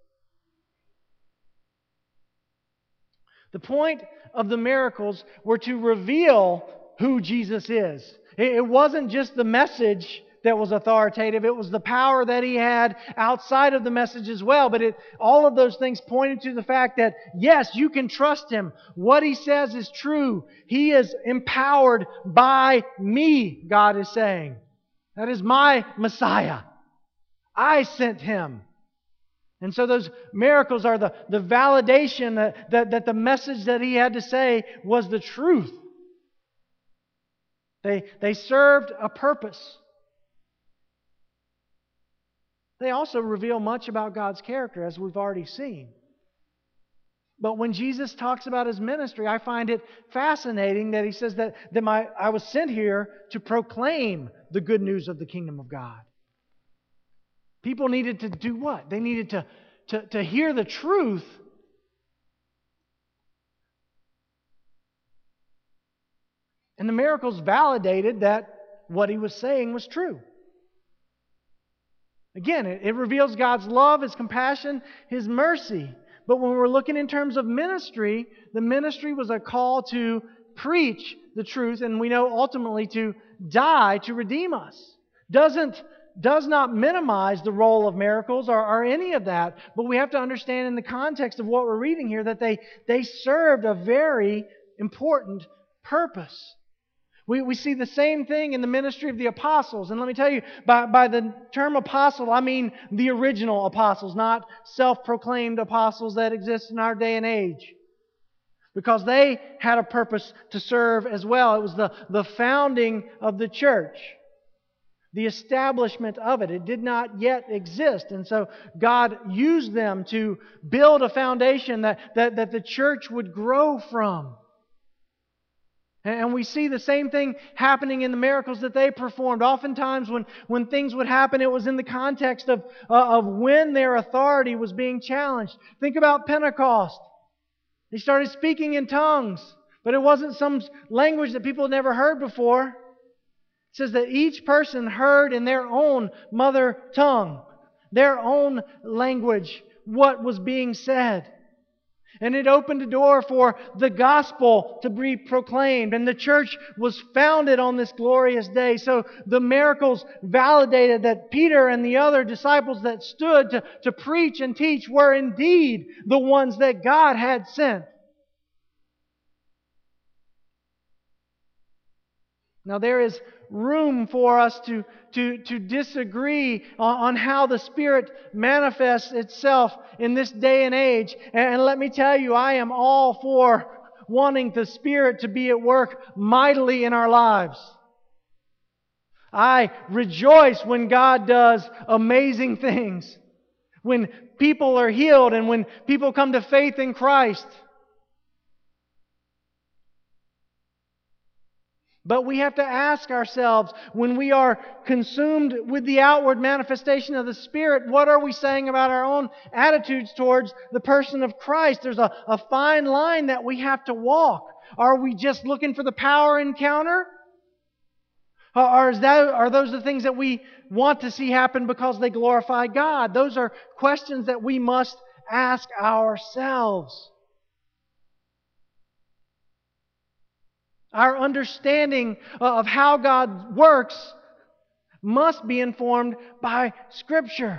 The point of the miracles were to reveal who Jesus is. It, it wasn't just the message that was authoritative. It was the power that He had outside of the message as well. But it, all of those things pointed to the fact that, yes, you can trust Him. What He says is true. He is empowered by me, God is saying. That is my Messiah. I sent Him. And so those miracles are the, the validation that, that, that the message that He had to say was the truth. They, they served a purpose. They also reveal much about God's character, as we've already seen. But when Jesus talks about His ministry, I find it fascinating that He says that, that my, I was sent here to proclaim the good news of the kingdom of God. People needed to do what? They needed to, to, to hear the truth. And the miracles validated that what He was saying was true. Again, it, it reveals God's love, His compassion, His mercy. But when we're looking in terms of ministry, the ministry was a call to preach the truth, and we know ultimately to die to redeem us. Doesn't, does not minimize the role of miracles or, or any of that, but we have to understand in the context of what we're reading here that they, they served a very important purpose. We, we see the same thing in the ministry of the apostles. And let me tell you, by, by the term apostle, I mean the original apostles, not self-proclaimed apostles that exist in our day and age. Because they had a purpose to serve as well. It was the, the founding of the church. The establishment of it. It did not yet exist. And so God used them to build a foundation that, that, that the church would grow from. And we see the same thing happening in the miracles that they performed. Oftentimes when, when things would happen, it was in the context of, uh, of when their authority was being challenged. Think about Pentecost. They started speaking in tongues, but it wasn't some language that people had never heard before. It says that each person heard in their own mother tongue, their own language, what was being said. And it opened a door for the gospel to be proclaimed. And the church was founded on this glorious day. So the miracles validated that Peter and the other disciples that stood to, to preach and teach were indeed the ones that God had sent. Now there is room for us to, to, to disagree on, on how the Spirit manifests itself in this day and age. And, and let me tell you, I am all for wanting the Spirit to be at work mightily in our lives. I rejoice when God does amazing things. When people are healed and when people come to faith in Christ. But we have to ask ourselves, when we are consumed with the outward manifestation of the Spirit, what are we saying about our own attitudes towards the person of Christ? There's a, a fine line that we have to walk. Are we just looking for the power encounter? Or is that, are those the things that we want to see happen because they glorify God? Those are questions that we must ask ourselves. Our understanding of how God works must be informed by Scripture.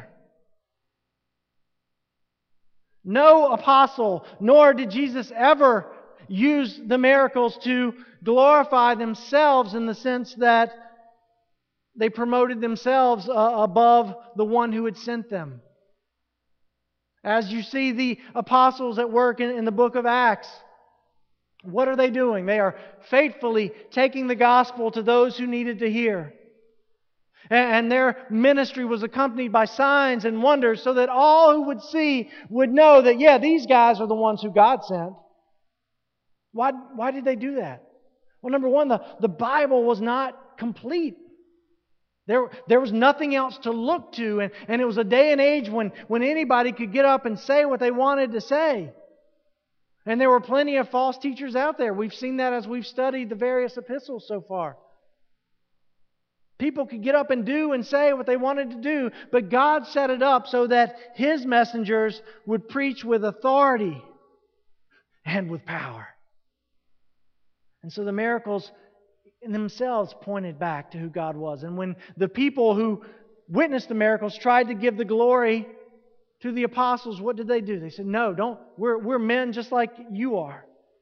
No apostle, nor did Jesus ever use the miracles to glorify themselves in the sense that they promoted themselves uh, above the one who had sent them. As you see the apostles at work in, in the book of Acts, what are they doing? They are faithfully taking the gospel to those who needed to hear. And their ministry was accompanied by signs and wonders so that all who would see would know that, yeah, these guys are the ones who God sent. Why, why did they do that? Well, number one, the, the Bible was not complete. There, there was nothing else to look to, and, and it was a day and age when, when anybody could get up and say what they wanted to say. And there were plenty of false teachers out there. We've seen that as we've studied the various epistles so far. People could get up and do and say what they wanted to do, but God set it up so that His messengers would preach with authority and with power. And so the miracles in themselves pointed back to who God was. And when the people who witnessed the miracles tried to give the glory to the apostles, what did they do? They said, no, don't. We're, we're men just like you are.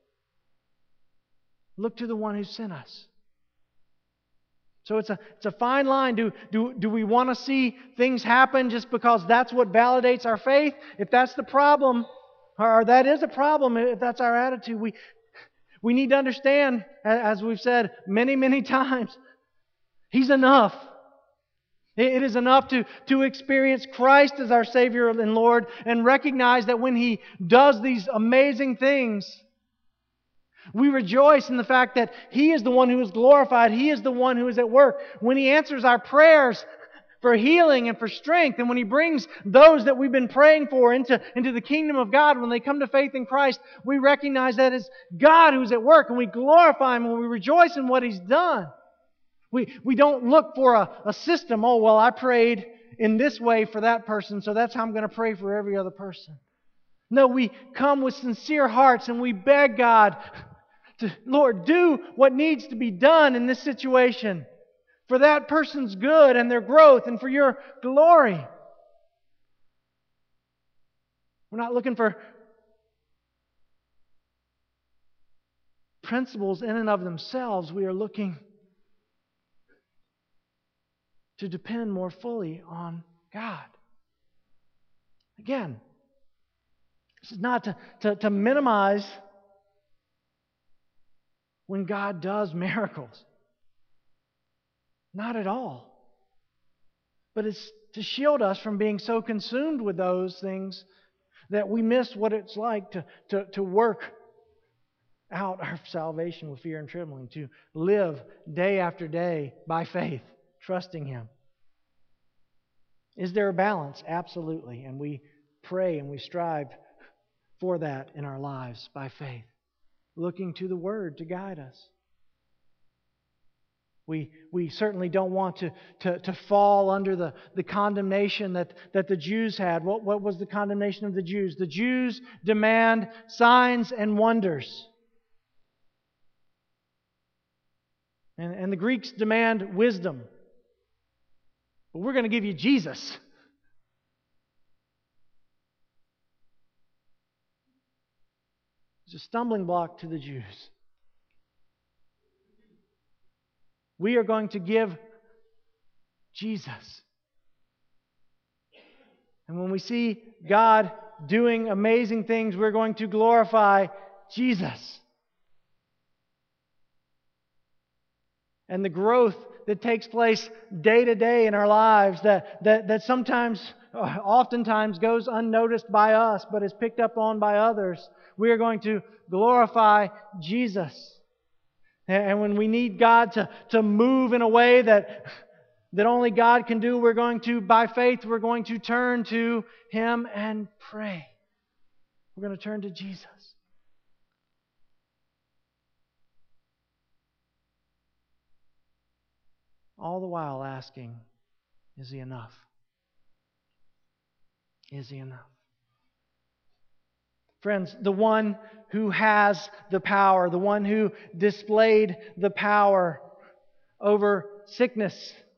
Look to the one who sent us. So it's a, it's a fine line. Do, do, do we want to see things happen just because that's what validates our faith? If that's the problem, or that is a problem, if that's our attitude, we, we need to understand, as we've said many, many times, He's enough. It is enough to, to experience Christ as our Savior and Lord and recognize that when He does these amazing things, we rejoice in the fact that He is the one who is glorified. He is the one who is at work. When He answers our prayers for healing and for strength, and when He brings those that we've been praying for into, into the kingdom of God, when they come to faith in Christ, we recognize that it's God who's at work, and we glorify Him and we rejoice in what He's done. We, we don't look for a, a system. Oh, well, I prayed in this way for that person, so that's how I'm going to pray for every other person. No, we come with sincere hearts and we beg God to, Lord, do what needs to be done in this situation for that person's good and their growth and for Your glory. We're not looking for principles in and of themselves. We are looking to depend more fully on God. Again, this is not to, to, to minimize when God does miracles. Not at all. But it's to shield us from being so consumed with those things that we miss what it's like to, to, to work out our salvation with fear and trembling, to live day after day by faith, trusting Him. Is there a balance? Absolutely. And we pray and we strive for that in our lives by faith, looking to the Word to guide us. We, we certainly don't want to, to, to fall under the, the condemnation that, that the Jews had. What, what was the condemnation of the Jews? The Jews demand signs and wonders. And, and the Greeks demand wisdom. But we're going to give you Jesus. It's a stumbling block to the Jews. We are going to give Jesus. And when we see God doing amazing things, we're going to glorify Jesus. And the growth that takes place day to day in our lives that, that, that sometimes, oftentimes goes unnoticed by us, but is picked up on by others, we are going to glorify Jesus. And when we need God to, to move in a way that, that only God can do, we're going to, by faith, we're going to turn to Him and pray. We're going to turn to Jesus. all the while asking, is He enough? Is He enough? Friends, the one who has the power, the one who displayed the power over sickness,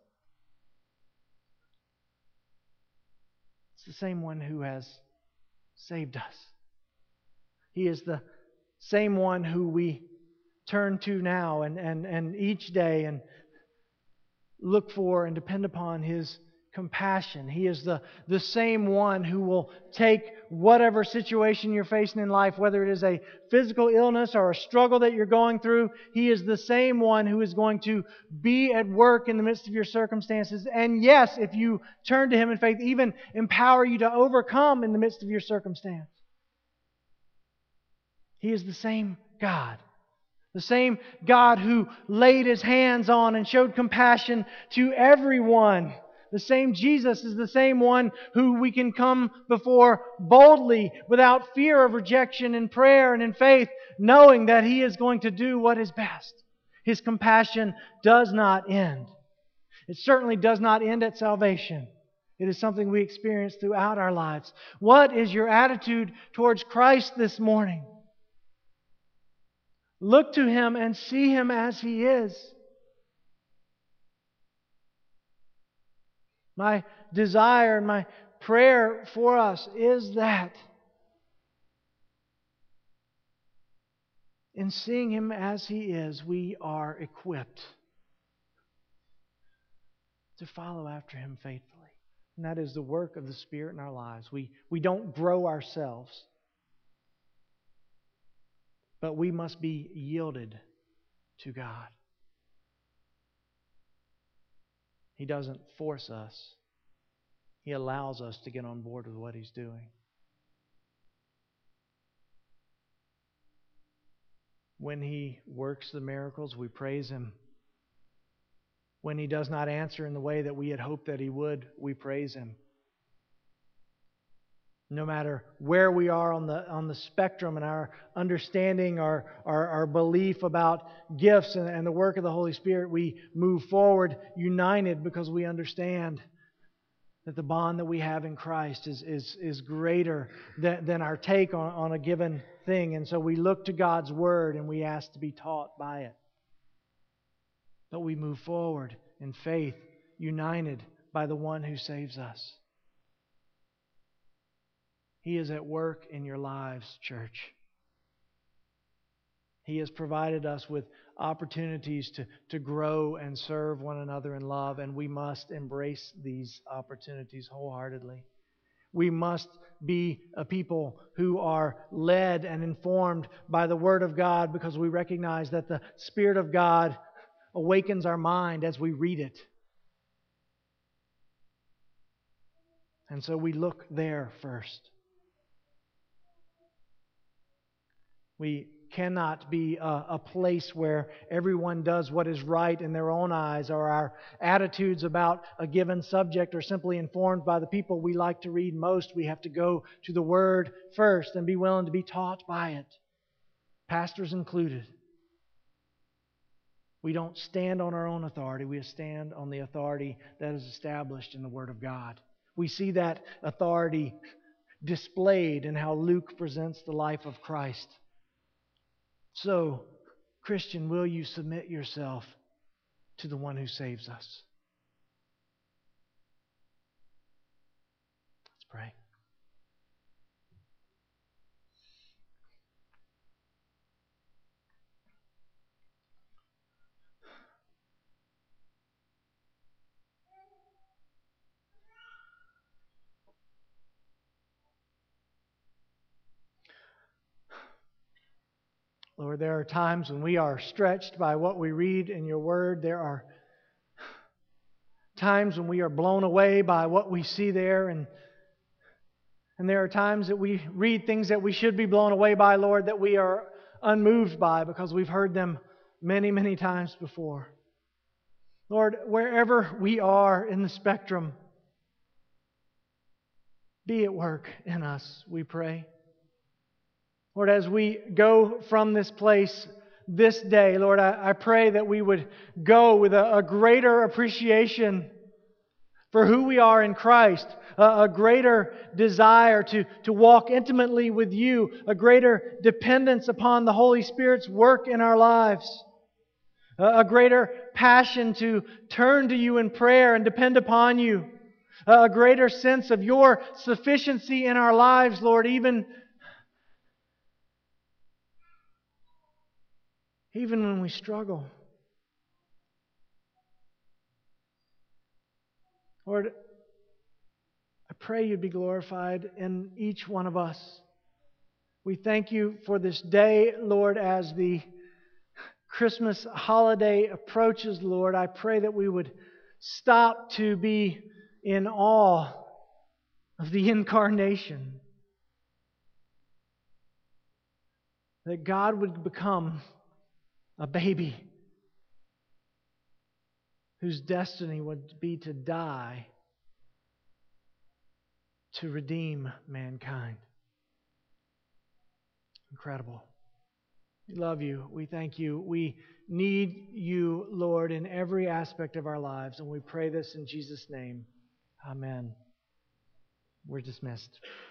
it's the same one who has saved us. He is the same one who we turn to now and, and, and each day and look for and depend upon His compassion. He is the, the same one who will take whatever situation you're facing in life, whether it is a physical illness or a struggle that you're going through. He is the same one who is going to be at work in the midst of your circumstances. And yes, if you turn to Him in faith, even empower you to overcome in the midst of your circumstance. He is the same God. The same God who laid His hands on and showed compassion to everyone. The same Jesus is the same one who we can come before boldly without fear of rejection in prayer and in faith, knowing that He is going to do what is best. His compassion does not end. It certainly does not end at salvation. It is something we experience throughout our lives. What is your attitude towards Christ this morning? Look to Him and see Him as He is. My desire and my prayer for us is that in seeing Him as He is, we are equipped to follow after Him faithfully. And that is the work of the Spirit in our lives. We, we don't grow ourselves, but we must be yielded to God. He doesn't force us. He allows us to get on board with what He's doing. When He works the miracles, we praise Him. When He does not answer in the way that we had hoped that He would, we praise Him. No matter where we are on the on the spectrum and our understanding, our, our, our belief about gifts and, and the work of the Holy Spirit, we move forward united because we understand that the bond that we have in Christ is, is, is greater than, than our take on, on a given thing. And so we look to God's Word and we ask to be taught by it. But we move forward in faith, united by the one who saves us. He is at work in your lives, church. He has provided us with opportunities to, to grow and serve one another in love, and we must embrace these opportunities wholeheartedly. We must be a people who are led and informed by the Word of God because we recognize that the Spirit of God awakens our mind as we read it. And so we look there first. We cannot be a, a place where everyone does what is right in their own eyes, or our attitudes about a given subject are simply informed by the people we like to read most. We have to go to the Word first and be willing to be taught by it, pastors included. We don't stand on our own authority. We stand on the authority that is established in the Word of God. We see that authority displayed in how Luke presents the life of Christ. So, Christian, will you submit yourself to the one who saves us? Let's pray. Lord, there are times when we are stretched by what we read in Your Word. There are times when we are blown away by what we see there. And, and there are times that we read things that we should be blown away by, Lord, that we are unmoved by because we've heard them many, many times before. Lord, wherever we are in the spectrum, be at work in us, we pray. Lord, as we go from this place this day, Lord, I, I pray that we would go with a, a greater appreciation for who we are in Christ, a, a greater desire to, to walk intimately with You, a greater dependence upon the Holy Spirit's work in our lives, a, a greater passion to turn to You in prayer and depend upon You, a, a greater sense of Your sufficiency in our lives, Lord, even, even when we struggle. Lord, I pray You'd be glorified in each one of us. We thank You for this day, Lord, as the Christmas holiday approaches, Lord. I pray that we would stop to be in awe of the incarnation. That God would become a baby whose destiny would be to die to redeem mankind. Incredible. We love You. We thank You. We need You, Lord, in every aspect of our lives. And we pray this in Jesus' name. Amen. We're dismissed.